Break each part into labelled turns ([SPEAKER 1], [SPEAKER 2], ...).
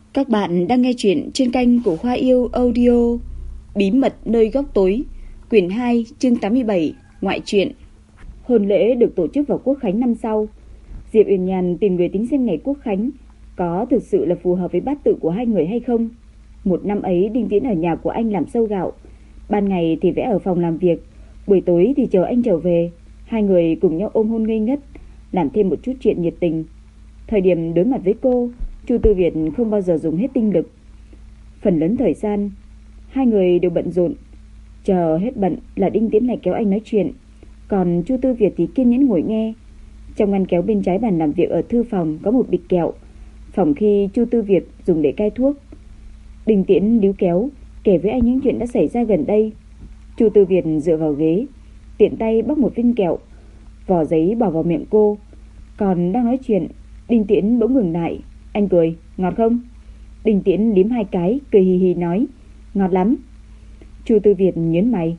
[SPEAKER 1] Các bạn đang nghe chuyện trên kênh của Hoa Yêu Audio. Bí mật nơi góc tối, quyển 2, chương 87, ngoại truyện. Hôn lễ được tổ chức vào Quốc khánh năm sau. Diệp Uyển Nhàn tìm người tính xem ngày Quốc khánh có thực sự là phù hợp với bát tự của hai người hay không. Một năm ấy Đinh Tiễn ở nhà của anh làm sâu gạo, ban ngày thì vẽ ở phòng làm việc, buổi tối thì chờ anh trở về. Hai người cùng nhau ôm hôn ngây ngất, làm thêm một chút chuyện nhiệt tình. Thời điểm đối mặt với cô, Chu Tư Việt không bao giờ dùng hết tinh lực. Phần lớn thời gian hai người đều bận rộn. Chờ hết bận là Đinh Tiễn lại kéo anh nói chuyện, còn Chu Tư Việt thì kiên nhẫn ngồi nghe. Trong ngăn kéo bên trái bàn làm việc ở thư phòng có một bịch kẹo, phòng khi Chu Tư Việt dùng để cai thuốc. Đinh Tiễn líu kéo kể với anh những chuyện đã xảy ra gần đây. Chu Tư Việt dựa vào ghế, tiện tay bóc một viên kẹo, vỏ giấy bỏ vào miệng cô. Còn đang nói chuyện, Đinh Tiễn bỗng ngừng lại. Anh cười, ngọt không? Đinh Tiễn liếm hai cái, cười hì hì nói, ngọt lắm. Chu Tư Việt nhướng mày,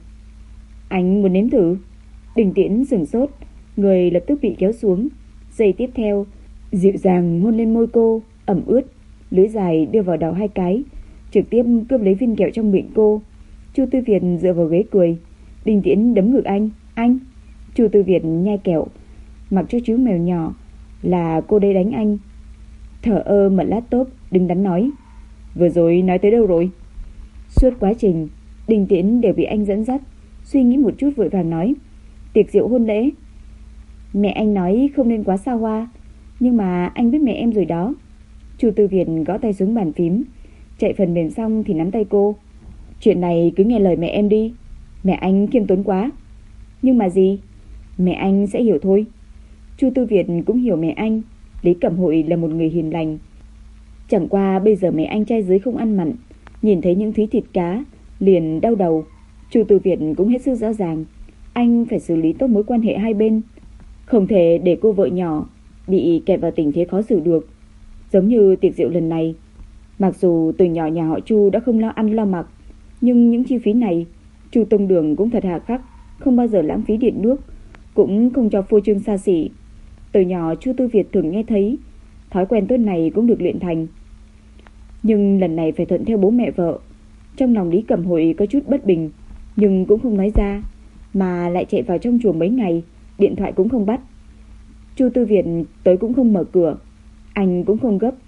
[SPEAKER 1] anh muốn nếm thử? Đinh Tiễn sửng sốt, người lập tức bị kéo xuống. Giây tiếp theo, dịu dàng hôn lên môi cô, ẩm ướt, lưỡi dài đưa vào đầu hai cái, trực tiếp cướp lấy viên kẹo trong miệng cô. Chu Tư Việt dựa vào ghế cười. Đinh Tiễn đấm ngực anh. Chu Tư Việt nhai kẹo, mặc cho chú mèo nhỏ, là cô đây đánh anh. Thở ơ mở laptop, đứng đắn nói, vừa rồi nói tới đâu rồi? Suốt quá trình Đinh Tiễn đều bị anh dẫn dắt, suy nghĩ một chút vội vàng nói, tiệc rượu hôn lễ. Mẹ anh nói không nên quá xa hoa, nhưng mà anh biết mẹ em rồi đó. Chu Tư Việt gõ tay xuống bàn phím, chạy phần mềm xong thì nắm tay cô. Chuyện này cứ nghe lời mẹ em đi, mẹ anh khiêm tốn quá. Nhưng mà gì? Mẹ anh sẽ hiểu thôi. Chu Tư Việt cũng hiểu mẹ anh. Lý Cẩm Hội là một người hiền lành. Chẳng qua bây giờ mẹ anh trai dưới không ăn mặn, nhìn thấy những thí thịt cá liền đau đầu. Chu Tư Việt cũng hết sức rõ ràng, anh phải xử lý tốt mối quan hệ hai bên, không thể để cô vợ nhỏ bị kẹp vào tình thế khó xử được. Giống như tiệc rượu lần này, mặc dù từ nhỏ nhà họ Chu đã không lo ăn lo mặc, nhưng những chi phí này Chu Tông Đường cũng thật hà khắc, không bao giờ lãng phí điện nước, cũng không cho phô trương xa xỉ. Từ nhỏ Chu Tư Việt thường nghe thấy, thói quen tốt này cũng được luyện thành. Nhưng lần này phải thuận theo bố mẹ vợ. Trong lòng Lý Cẩm Hội có chút bất bình, nhưng cũng không nói ra, mà lại chạy vào trong chùa mấy ngày, điện thoại cũng không bắt. Chu Tư Việt tới cũng không mở cửa, anh cũng không gấp,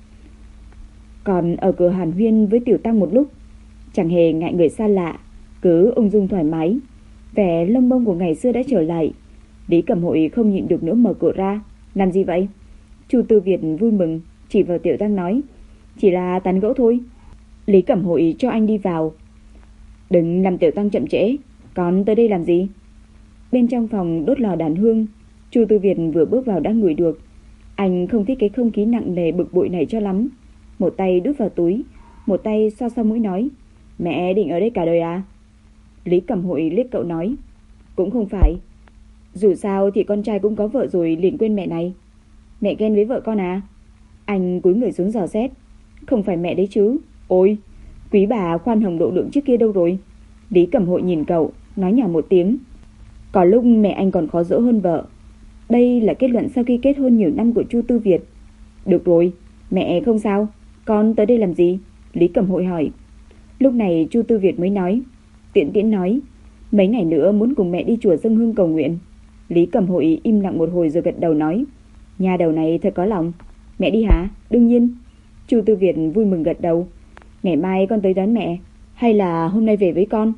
[SPEAKER 1] còn ở cửa hàn huyên với Tiểu Tăng một lúc, chẳng hề ngại người xa lạ, cứ ung dung thoải mái, vẻ lông bông của ngày xưa đã trở lại. Lý Cẩm Hội không nhịn được nữa mở cửa ra. Làm gì vậy? Chu Tư Việt vui mừng chỉ vào Tiểu Tăng nói, chỉ là tán gẫu thôi. Lý Cẩm Hội cho anh đi vào. Đừng làm Tiểu Tăng chậm trễ, còn tới đây làm gì? Bên trong phòng đốt lò đàn hương, Chu Tư Việt vừa bước vào đã ngửi được. Anh không thích cái không khí nặng nề bực bội này cho lắm. Một tay đút vào túi, một tay xoa xoa mũi nói, mẹ định ở đây cả đời à? Lý Cẩm Hội liếc cậu nói, cũng không phải, dù sao thì con trai cũng có vợ rồi liền quên mẹ này. Mẹ ghen với vợ con à? Anh cúi người xuống dò xét. Không phải mẹ đấy chứ. Ôi, quý bà khoan hồng độ lượng trước kia đâu rồi? Lý Cẩm Hội nhìn cậu, nói nhỏ một tiếng, có lúc mẹ anh còn khó dỗ hơn vợ. Đây là kết luận sau khi kết hôn nhiều năm của Chu Tư Việt. Được rồi, mẹ không sao, con tới đây làm gì? Lý Cẩm Hội hỏi. Lúc này Chu Tư Việt mới nói, Tiễn nói, mấy ngày nữa muốn cùng mẹ đi chùa dâng hương cầu nguyện. Lý Cẩm Hội im lặng một hồi rồi gật đầu nói, nhà đầu này thật có lòng. Mẹ đi hả? Đương nhiên. Chu Tư Việt vui mừng gật đầu. Ngày mai con tới đón mẹ, hay là hôm nay về với con?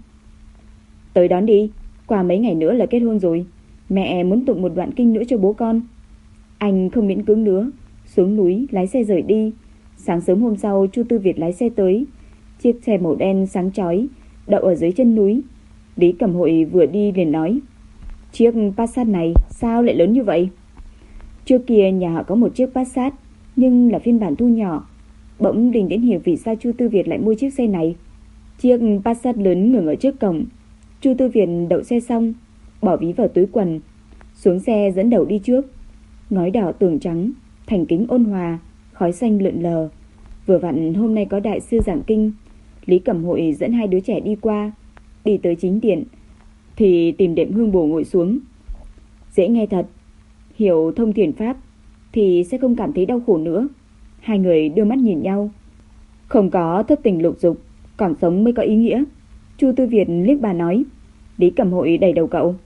[SPEAKER 1] Tới đón đi, qua mấy ngày nữa là kết hôn rồi. Mẹ muốn tụng một đoạn kinh nữa cho bố con. Anh không miễn cưỡng nữa, xuống núi lái xe rời đi. Sáng sớm hôm sau Chu Tư Việt lái xe tới. Chiếc xe màu đen sáng chói đậu ở dưới chân núi. Lý Cẩm Hội vừa đi liền nói, chiếc Passat này sao lại lớn như vậy? Trước kia nhà họ có một chiếc Passat, nhưng là phiên bản thu nhỏ. Bỗng Đình đến hiểu vì sao Chu Tư Việt lại mua chiếc xe này. Chiếc Passat lớn ngừng ở trước cổng. Chu Tư Việt đậu xe xong, bỏ ví vào túi quần, xuống xe dẫn đầu đi trước. Ngói đỏ tường trắng, thành kính ôn hòa, khói xanh lượn lờ. Vừa vặn hôm nay có đại sư giảng kinh. Lý Cẩm Hội dẫn hai đứa trẻ đi qua. Đi tới chính điện thì tìm đệm hương bồ ngồi xuống. Dễ nghe thật, hiểu thông thiền pháp thì sẽ không cảm thấy đau khổ nữa. Hai người đưa mắt nhìn nhau. Không có thất tình lục dục, còn sống mới có ý nghĩa. Chu Tư Việt liếc bà nói. Lý Cẩm Hội đẩy đầu cậu.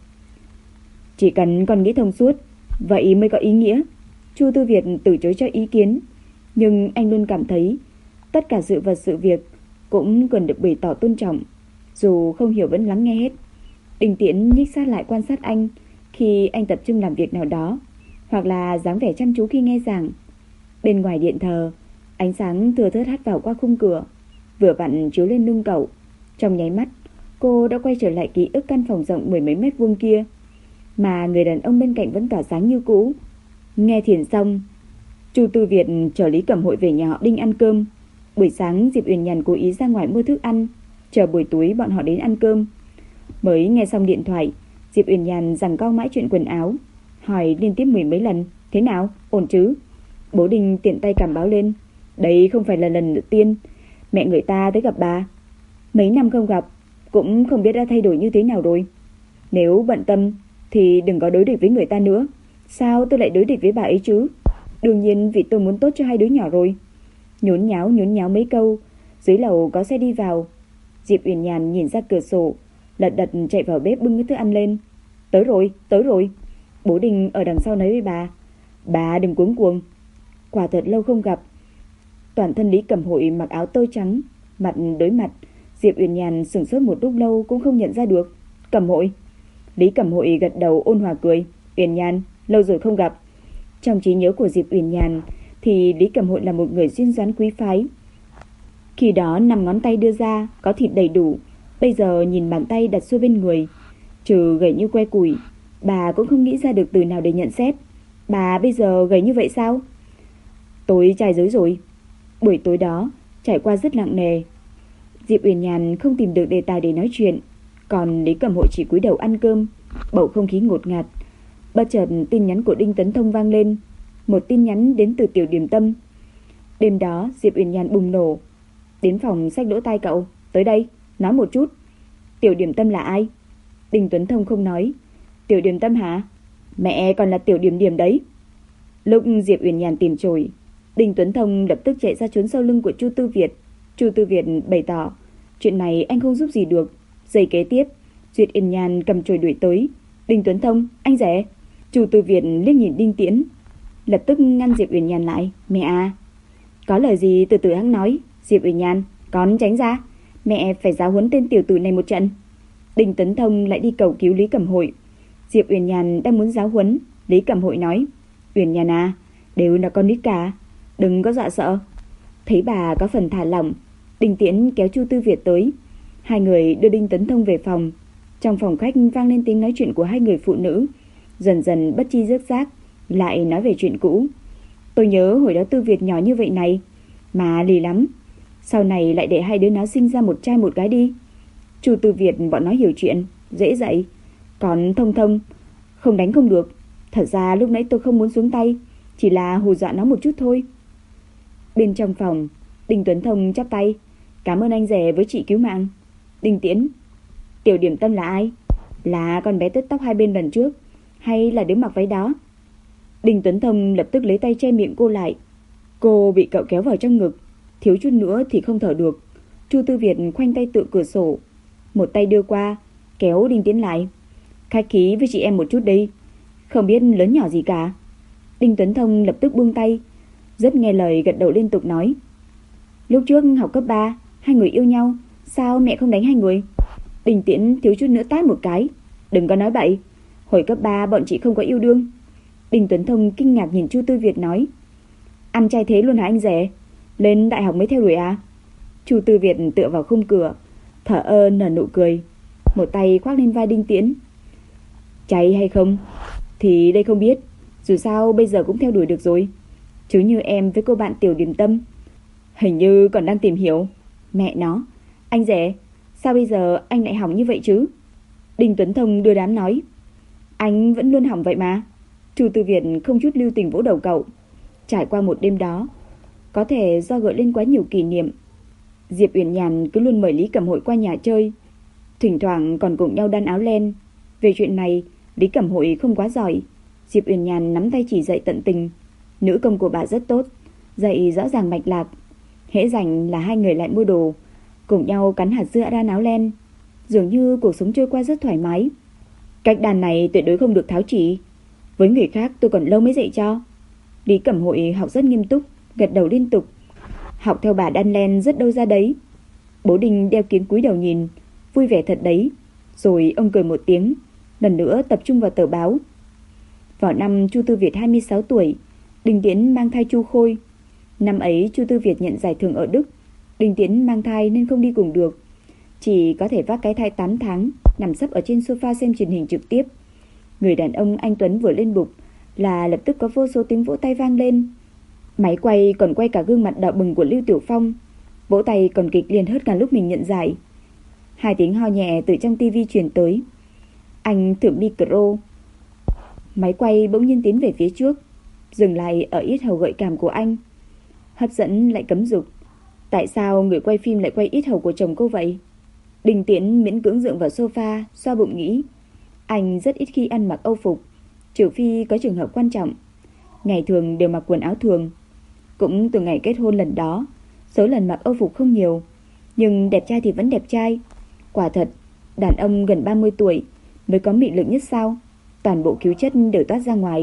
[SPEAKER 1] Chỉ cần con nghĩ thông suốt, vậy mới có ý nghĩa. Chu Tư Việt từ chối cho ý kiến, nhưng anh luôn cảm thấy tất cả sự vật sự việc cũng cần được bày tỏ tôn trọng, dù không hiểu vẫn lắng nghe hết. Đinh Tiễn nhích sát lại quan sát anh khi anh tập trung làm việc nào đó, hoặc là dáng vẻ chăm chú khi nghe giảng. Bên ngoài điện thờ, ánh sáng thưa thớt hắt vào qua khung cửa, vừa vặn chiếu lên lưng cậu. Trong nháy mắt, cô đã quay trở lại ký ức căn phòng rộng mười mấy mét vuông kia, mà người đàn ông bên cạnh vẫn tỏa sáng như cũ. Nghe thiền xong, Chu Tư Việt chở Lý Cẩm Hội về nhà họ Đinh ăn cơm. Buổi sáng Diệp Uyển Nhàn cố ý ra ngoài mua thức ăn, chờ buổi tối bọn họ đến ăn cơm. Mới nghe xong điện thoại, Diệp Uyển Nhàn giằng co mãi chuyện quần áo, hỏi liên tiếp mười mấy lần, thế nào, ổn chứ? Bố Đinh tiện tay cảm báo lên, đây không phải là lần đầu tiên mẹ người ta tới gặp bà. Mấy năm không gặp, cũng không biết đã thay đổi như thế nào rồi. Nếu bận tâm thì đừng có đối địch với người ta nữa. Sao tôi lại đối địch với bà ấy chứ? Đương nhiên vì tôi muốn tốt cho hai đứa nhỏ rồi. Nhốn nháo mấy câu, dưới lầu có xe đi vào. Diệp Uyển Nhàn nhìn ra cửa sổ, lật đật chạy vào bếp bưng cái thức ăn lên. Tới rồi. Bố Đinh ở đằng sau nói với bà đừng cuống cuồng. Quả thật lâu không gặp. Toàn thân Lý Cẩm Hội mặc áo tơi trắng, mặt đối mặt. Diệp Uyển Nhàn sửng sốt một lúc lâu cũng không nhận ra được. Cẩm Hội. Lý Cẩm Hội gật đầu ôn hòa cười. Uyển Nhàn, lâu rồi không gặp. Trong trí nhớ của Diệp Uyển Nhàn thì Lý Cẩm Hội là một người duyên dáng quý phái. Khi đó 5 ngón tay đưa ra có thịt đầy đủ, bây giờ nhìn bàn tay đặt xuôi bên người, trừ gầy như que củi, bà cũng không nghĩ ra được từ nào để nhận xét. Bà bây giờ gầy như vậy sao? Tôi trai giới rồi. Buổi tối đó trải qua rất nặng nề. Diệp Uyển Nhàn không tìm được đề tài để nói chuyện, còn Lý Cẩm Hội chỉ cúi đầu ăn cơm. Bầu không khí ngột ngạt. Bất chợt tin nhắn của Đinh Tấn Thông vang lên, một tin nhắn đến từ Tiểu Điềm Tâm. Đêm đó Diệp Uyển Nhàn bùng nổ, đến phòng xách lỗ tai cậu, tới đây, nói một chút. Tiểu Điềm Tâm là ai? Đinh Tuấn Thông không nói. Tiểu Điềm Tâm hả? Mẹ còn là Tiểu Điềm Điềm đấy. Lúc Diệp Uyển Nhàn tìm chổi, Đinh Tuấn Thông lập tức chạy ra trốn sau lưng của Chu Tư Việt. Chu Tư Việt bày tỏ, chuyện này anh không giúp gì được. Giây kế tiếp, Diệp Uyển Nhàn cầm chổi đuổi tới. Đinh Tuấn Thông, anh rể. Chu Tư Việt liếc nhìn Đinh Tiễn, lập tức ngăn Diệp Uyển Nhàn lại. Mẹ à, có lời gì từ từ hãng nói. Diệp Uyển Nhàn, con tránh ra, mẹ phải giáo huấn tên tiểu tử này một trận. Đinh Tấn Thông lại đi cầu cứu Lý Cẩm Hội. Diệp Uyển Nhàn đang muốn giáo huấn, Lý Cẩm Hội nói, Uyển Nhàn à, đều là con nít cả, đừng có dọa sợ. Thấy bà có phần thả lỏng, Đinh Tiễn kéo Chu Tư Việt tới. Hai người đưa Đinh Tấn Thông về phòng. Trong phòng khách vang lên tiếng nói chuyện của hai người phụ nữ. Dần dần bất chi rớt rác lại nói về chuyện cũ. Tôi nhớ hồi đó Tư Việt nhỏ như vậy này, mà lì lắm. Sau này lại để hai đứa nó sinh ra một trai một gái đi. Chu Tư Việt bọn nó hiểu chuyện, dễ dạy. Còn Thông Thông không đánh không được. Thật ra lúc nãy tôi không muốn xuống tay, chỉ là hù dọa nó một chút thôi. Bên trong phòng, Đinh Tuấn Thông chắp tay, cảm ơn anh rể với chị cứu mạng. Đinh Tiễn, Tiểu Điểm Tâm là ai? Là con bé tất tóc hai bên lần trước, hay là đứa mặc váy đó? Đinh Tuấn Thông lập tức lấy tay che miệng cô lại. Cô bị cậu kéo vào trong ngực, thiếu chút nữa thì không thở được. Chu Tư Việt khoanh tay tựa cửa sổ, một tay đưa qua kéo Đinh Tiễn lại. Khách khí với chị em một chút đi, không biết lớn nhỏ gì cả. Đinh Tuấn Thông lập tức buông tay, rất nghe lời gật đầu liên tục nói, lúc trước học cấp 3 hai người yêu nhau, sao mẹ không đánh hai người? Đinh Tiễn thiếu chút nữa tát một cái. Đừng có nói bậy, hồi cấp 3 bọn chị không có yêu đương. Đinh Tuấn Thông kinh ngạc nhìn Chu Tư Việt nói, ăn chay thế luôn hả anh rể? Lên đại học mới theo đuổi à? Chu Tư Việt tựa vào khung cửa, thở ơ nở nụ cười, một tay khoác lên vai Đinh Tiễn. Chay hay không thì đây không biết, dù sao bây giờ cũng theo đuổi được rồi. Chứ như em với cô bạn Tiểu Điềm Tâm hình như còn đang tìm hiểu. Mẹ nó, anh rể, sao bây giờ anh lại hỏng như vậy chứ? Đinh Tuấn Thông đưa đám nói, anh vẫn luôn hỏng vậy mà. Chu Tư Việt không chút lưu tình vỗ đầu cậu. Trải qua một đêm đó, có thể do gợi lên quá nhiều kỷ niệm, Diệp Uyển Nhàn cứ luôn mời Lý Cẩm Hội qua nhà chơi, thỉnh thoảng còn cùng nhau đan áo len. Về chuyện này, Lý Cẩm Hội không quá giỏi, Diệp Uyển Nhàn nắm tay chỉ dạy tận tình. Nữ công của bà rất tốt, dạy rõ ràng mạch lạc. Hễ rảnh là hai người lại mua đồ, cùng nhau cắn hạt dưa ra náo len. Dường như cuộc sống trôi qua rất thoải mái. Cách đàn này tuyệt đối không được tháo chỉ. Với người khác tôi còn lâu mới dạy cho. Lý Cẩm Hội học rất nghiêm túc, gật đầu liên tục. Học theo bà đan len rất đâu ra đấy. Bố Đinh đeo kính cúi đầu nhìn, vui vẻ thật đấy. Rồi ông cười một tiếng, lần nữa tập trung vào tờ báo. Vào năm Chu Tư Việt 26 tuổi, Đinh Tiễn mang thai Chu Khôi. Năm ấy Chu Tư Việt nhận giải thưởng ở Đức. Đinh Tiễn mang thai nên không đi cùng được, chỉ có thể vác cái thai 8 tháng, nằm sấp ở trên sofa xem truyền hình trực tiếp. Người đàn ông anh tuấn vừa lên bục là lập tức có vô số tiếng vỗ tay vang lên. Máy quay còn quay cả gương mặt đỏ bừng của Lưu Tiểu Phong, vỗ tay còn kịch liệt hơn cả lúc mình nhận giải. Hai tiếng ho nhẹ từ trong tivi truyền tới. Anh thử micro. Máy quay bỗng nhiên tiến về phía trước, dừng lại ở yết hầu gợi cảm của anh. Hấp dẫn lại cấm dục. Tại sao người quay phim lại quay yết hầu của chồng cô vậy? Đinh Tiễn miễn cưỡng dựa vào sofa, xoa bụng nghĩ. Anh rất ít khi ăn mặc âu phục, trừ phi có trường hợp quan trọng. Ngày thường đều mặc quần áo thường. Cũng từ ngày kết hôn lần đó, số lần mặc âu phục không nhiều. Nhưng đẹp trai thì vẫn đẹp trai. Quả thật, đàn ông gần 30 tuổi mới có mị lực nhất sao? Toàn bộ khiếu chất đều toát ra ngoài.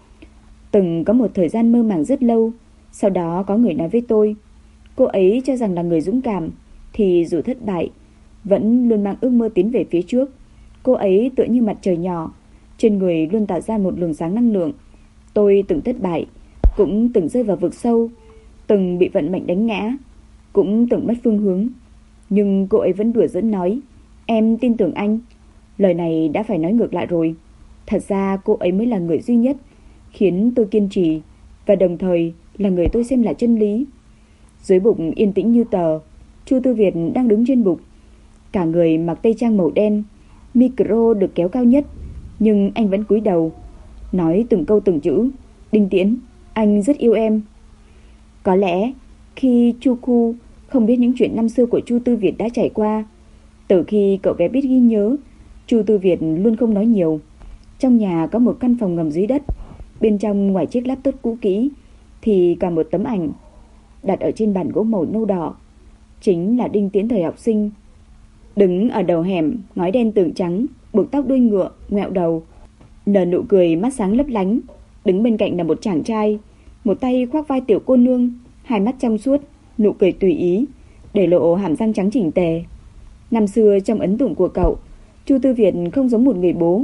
[SPEAKER 1] Từng có một thời gian mơ màng rất lâu. Sau đó có người nói với tôi, cô ấy cho rằng là người dũng cảm, thì dù thất bại vẫn luôn mang ước mơ tiến về phía trước. Cô ấy tựa như mặt trời nhỏ, trên người luôn tạo ra một luồng sáng năng lượng. Tôi từng thất bại, cũng từng rơi vào vực sâu, từng bị vận mệnh đánh ngã, cũng từng mất phương hướng. Nhưng cô ấy vẫn đùa giỡn nói, em tin tưởng anh. Lời này đã phải nói ngược lại rồi. Thật ra cô ấy mới là người duy nhất khiến tôi kiên trì, và đồng thời là người tôi xem là chân lý. Dưới bục yên tĩnh như tờ, Chu Tư Việt đang đứng trên bục, cả người mặc tây trang màu đen, micro được kéo cao nhất, nhưng anh vẫn cúi đầu, nói từng câu từng chữ. Đinh Tiễn, anh rất yêu em. Có lẽ khi Chu Khu không biết những chuyện năm xưa của Chu Tư Việt đã trải qua, từ khi cậu bé biết ghi nhớ, Chu Tư Việt luôn không nói nhiều. Trong nhà có một căn phòng ngầm dưới đất, bên trong ngoài chiếc laptop cũ kỹ thì còn một tấm ảnh đặt ở trên bàn gỗ màu nâu đỏ, chính là Đinh Tiễn thời học sinh. Đứng ở đầu hẻm, ngói đen tường trắng, buộc tóc đuôi ngựa, ngoẹo đầu, nở nụ cười mắt sáng lấp lánh. Đứng bên cạnh là một chàng trai, một tay khoác vai tiểu cô nương, hai mắt trong suốt, nụ cười tùy ý, để lộ hàm răng trắng chỉnh tề. Năm xưa trong ấn tượng của cậu, Chu Tư Việt không giống một người bố.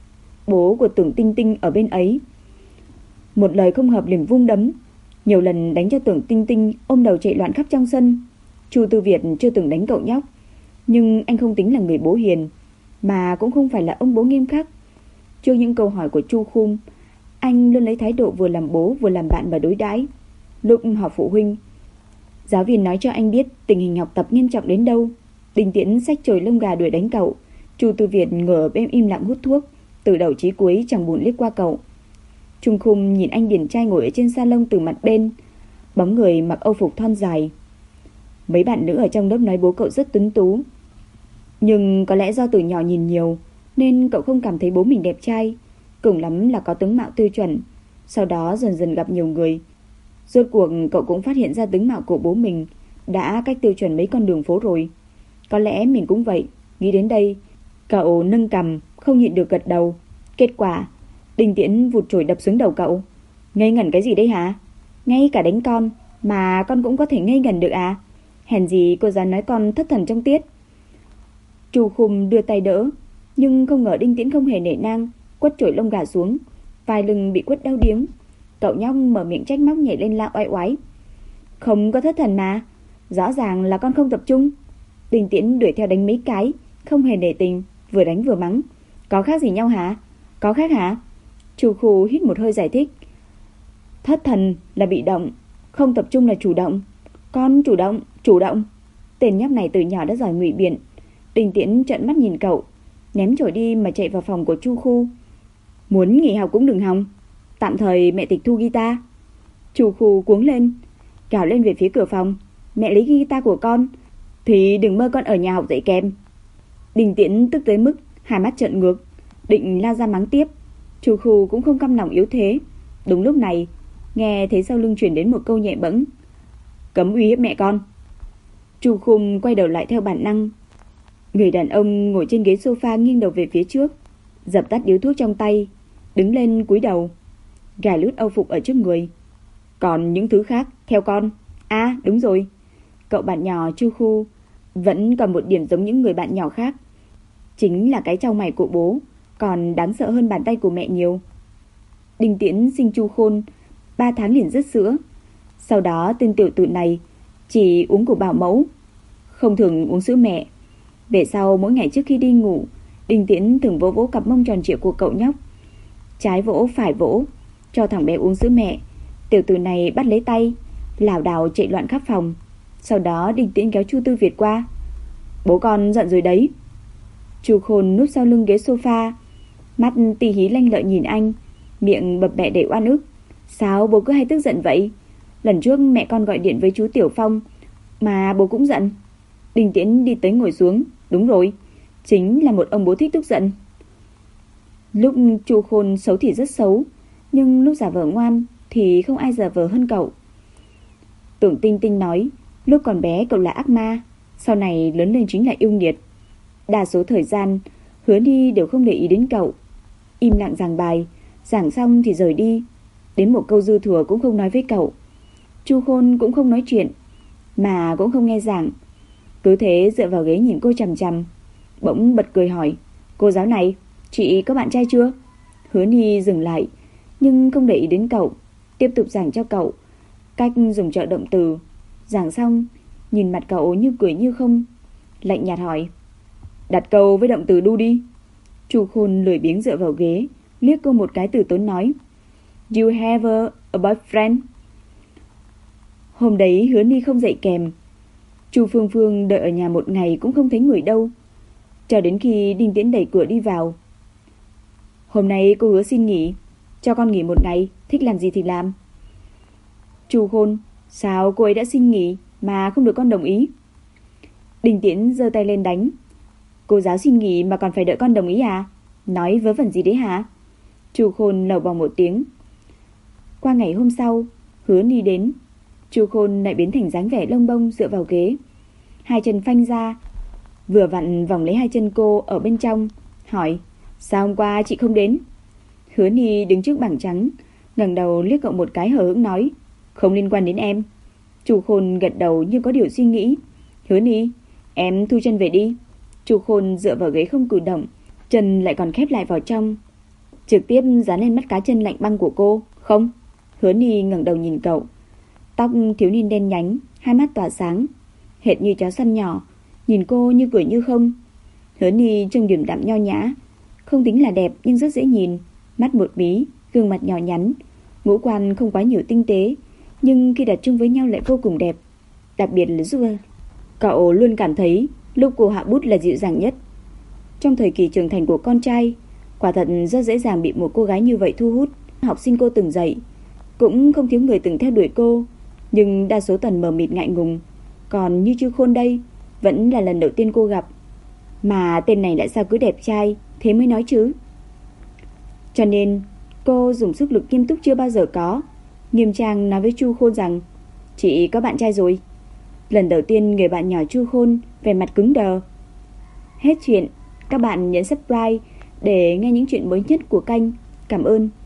[SPEAKER 1] Bố của Tưởng Tinh Tinh ở bên ấy, một lời không hợp liền vung đấm, nhiều lần đánh cho Tưởng Tinh Tinh ôm đầu chạy loạn khắp trong sân. Chu Tư Việt chưa từng đánh cậu nhóc, nhưng anh không tính là người bố hiền, mà cũng không phải là ông bố nghiêm khắc. Trước những câu hỏi của Chu Khum, anh luôn lấy thái độ vừa làm bố vừa làm bạn mà đối đãi. Lúc họp phụ huynh, giáo viên nói cho anh biết tình hình học tập nghiêm trọng đến đâu. Đinh Tiễn xách chổi lông gà đuổi đánh cậu. Chu Tư Việt ngửa bên im lặng hút thuốc, từ đầu chí cuối chẳng buồn liếc qua cậu. Trung Khum nhìn anh điển trai ngồi ở trên salon từ mặt bên, bóng người mặc âu phục thon dài. Mấy bạn nữ ở trong lớp nói bố cậu rất tuấn tú, nhưng có lẽ do từ nhỏ nhìn nhiều nên cậu không cảm thấy bố mình đẹp trai, cùng lắm là có tướng mạo tiêu chuẩn. Sau đó dần dần gặp nhiều người, rốt cuộc cậu cũng phát hiện ra tướng mạo của bố mình đã cách tiêu chuẩn mấy con đường phố rồi. Có lẽ mình cũng vậy. Nghĩ đến đây, cậu nâng cằm, không nhịn được gật đầu. Kết quả, Đinh Tiễn vụt chổi đập xuống đầu cậu. Ngây ngẩn cái gì đấy hả? Ngay cả đánh con mà con cũng có thể ngây ngẩn được à? Hèn gì cô giáo nói con thất thần trong tiết. Chu Khum đưa tay đỡ, nhưng không ngờ Đinh Tiễn không hề nể nang, quất chổi lông gà xuống, vai lưng bị quất đau điếng. Cậu nhóc mở miệng trách móc nhảy lên la oai oái. Không có thất thần mà, rõ ràng là con không tập trung. Đinh Tiễn đuổi theo đánh mấy cái, không hề nể tình, vừa đánh vừa mắng. Có khác gì nhau hả? Có khác hả? Chu Khu hít một hơi giải thích. Thất thần là bị động, không tập trung là chủ động. Con chủ động. Tên nhóc này từ nhỏ đã giỏi ngụy biện. Đinh Tiễn trợn mắt nhìn cậu, ném chổi đi mà chạy vào phòng của Chu Khu. Muốn nghỉ học cũng đừng hòng, tạm thời mẹ tịch thu guitar. Chu Khu cuống lên, cào lên về phía cửa phòng. Mẹ lấy guitar của con thì đừng mơ con ở nhà học dạy kèm. Đinh Tiễn tức tới mức hai mắt trợn ngược, định lao ra mắng tiếp. Chu Khu cũng không cam lòng yếu thế. Đúng lúc này, nghe thấy sau lưng truyền đến một câu nhẹ bẫng. cấm uy hiếp mẹ con. Chu Khung quay đầu lại theo bản năng. Người đàn ông ngồi trên ghế sofa nghiêng đầu về phía trước, dập tắt điếu thuốc trong tay, đứng lên cúi đầu, gài lút âu phục ở trước người. Còn những thứ khác, theo con. À đúng rồi, cậu bạn nhỏ Chu Khu vẫn còn một điểm giống những người bạn nhỏ khác, chính là cái chau mày của bố còn đáng sợ hơn bàn tay của mẹ nhiều. Đinh Tiễn sinh Chu Khôn 3 tháng liền dứt sữa. Sau đó tên tiểu tử này chỉ uống của bảo mẫu, không thường uống sữa mẹ. Về sau mỗi ngày trước khi đi ngủ, Đinh Tiễn thường vỗ vỗ cặp mông tròn trịa của cậu nhóc, trái vỗ phải vỗ, cho thằng bé uống sữa mẹ. Tiểu tử này bắt lấy tay, lảo đảo chạy loạn khắp phòng. Sau đó Đinh Tiễn kéo Chu Tư Việt qua. Bố con giận rồi đấy. Chu Khôn núp sau lưng ghế sofa, mắt tì hí lanh lợi nhìn anh, miệng bập bẹ để oan ức. Sao bố cứ hay tức giận vậy? Lần trước mẹ con gọi điện với chú Tiểu Phong mà bố cũng giận. Đinh Tiễn đi tới ngồi xuống. Đúng rồi, chính là một ông bố thích tức giận. Lúc Chu Khôn xấu thì rất xấu, nhưng lúc giả vờ ngoan thì không ai giả vờ hơn cậu. Tưởng Tinh Tinh nói, lúc còn bé cậu là ác ma, sau này lớn lên chính là yêu nghiệt. Đa số thời gian Hứa Ni đều không để ý đến cậu, im lặng giảng bài, giảng xong thì rời đi, đến một câu dư thừa cũng không nói với cậu. Chu Khôn cũng không nói chuyện, mà cũng không nghe giảng, cứ thế dựa vào ghế nhìn cô chằm chằm. Bỗng bật cười hỏi, cô giáo này, chị có bạn trai chưa? Hứa Ni dừng lại, nhưng không để ý đến cậu, tiếp tục giảng cho cậu cách dùng trợ động từ. Giảng xong, nhìn mặt cậu như cười như không, lạnh nhạt hỏi, đặt câu với động từ đu đi. Chu Khôn lười biếng dựa vào ghế, liếc cô một cái từ tốn nói, You have a boyfriend? Hôm đấy Hứa Ni không dậy kèm. Chu Phương Phương đợi ở nhà một ngày cũng không thấy người đâu, cho đến khi Đinh Tiễn đẩy cửa đi vào. Hôm nay cô Hứa xin nghỉ, cho con nghỉ một ngày, thích làm gì thì làm. Chu Khôn, sao cô ấy đã xin nghỉ mà không được con đồng ý? Đinh Tiễn giơ tay lên đánh. Cô giáo xin nghỉ mà còn phải đợi con đồng ý à? Nói vớ vẩn gì đấy hả? Chu Khôn lầu bầu một tiếng. Qua ngày hôm sau, Hứa Ni đến. Chu Khôn lại biến thành dáng vẻ lông bông dựa vào ghế, hai chân phanh ra, vừa vặn vòng lấy hai chân cô ở bên trong, hỏi, sao hôm qua chị không đến? Hứa Ni đứng trước bảng trắng, ngẩng đầu liếc cậu một cái hờ hững nói, không liên quan đến em. Chu Khôn gật đầu như có điều suy nghĩ. Hứa Ni, em thu chân về đi. Chu Khôn dựa vào ghế không cử động, chân lại còn khép lại vào trong, trực tiếp dán lên mắt cá chân lạnh băng của cô. Không. Hứa Ni ngẩng đầu nhìn cậu, tóc thiếu niên đen nhánh, hai mắt tỏa sáng, hệt như chó săn nhỏ, nhìn cô như cười như không. Hứa Ni trông điềm đạm nho nhã, không tính là đẹp nhưng rất dễ nhìn, mắt một mí, gương mặt nhỏ nhắn, ngũ quan không quá nhiều tinh tế, nhưng khi đặt chung với nhau lại vô cùng đẹp. Đặc biệt là giúp cậu luôn cảm thấy lúc cô hạ bút là dịu dàng nhất. Trong thời kỳ trưởng thành của con trai, quả thật rất dễ dàng bị một cô gái như vậy thu hút. Học sinh cô từng dạy, cũng không thiếu người từng theo đuổi cô, nhưng đa số toàn mờ mịt ngại ngùng. Còn như Chu Khôn đây, vẫn là lần đầu tiên cô gặp, mà tên này lại sao cứ đẹp trai thế mới nói chứ. Cho nên cô dùng sức lực nghiêm túc chưa bao giờ có, nghiêm trang nói với Chu Khôn rằng, chị có bạn trai rồi. Lần đầu tiên người bạn nhỏ Chu Khôn vẻ mặt cứng đờ. Hết chuyện, các bạn nhấn subscribe để nghe những chuyện mới nhất của kênh. Cảm ơn.